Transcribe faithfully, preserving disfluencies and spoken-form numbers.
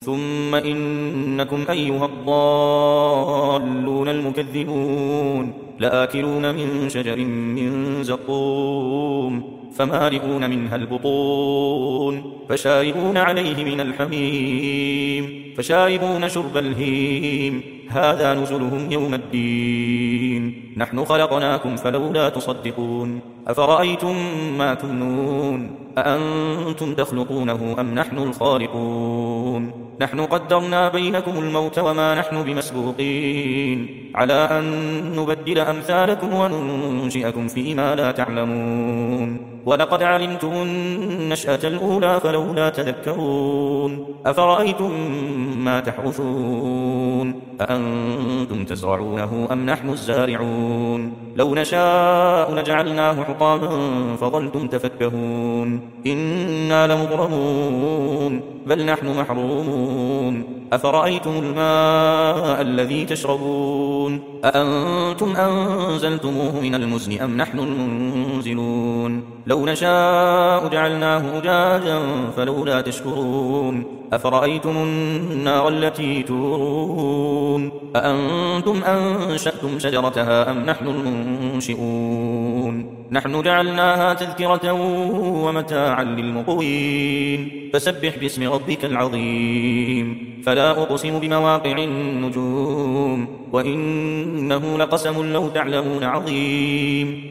ثم إنكم أيها الضالون المكذبون لآكلون من شجر من زقوم فمالئون منها البطون فشاربون عليه من الحميم فشاربون شرب الهيم هذا نزلهم يوم الدين نحن خلقناكم فلولا تصدقون أفرأيتم ما تمنون أأنتم تخلقونه أم نحن الخالقون نحن قدرنا بينكم الموت وما نحن بمسبوقين على أن نبدل أمثالكم وننشئكم فيما لا تعلمون ولقد علمتم النشأة الأولى فلولا تذكرون أفرأيتم ما تحرثون أأنتم تزرعونه أم نحن الزارعون لو نشاء لجعلناه حطاما فظلتم تفكهون إنا لمغرمون بل نحن محرومون أفرأيتم الماء الذي تشربون أأنتم أنزلتموه من المزن أم نحن المنزلون لو نشاء جعلناه أجاجا فلولا تشكرون أفرأيتم النار التي تورون أأنتم أنشأتم شجرتها أم نحن المنشئون نحن جعلناها تذكرة ومتاعا للمقوين فسبح باسم ربك العظيم فلا أقسم بمواقع النجوم وإنه لقسم لو تعلمون عظيم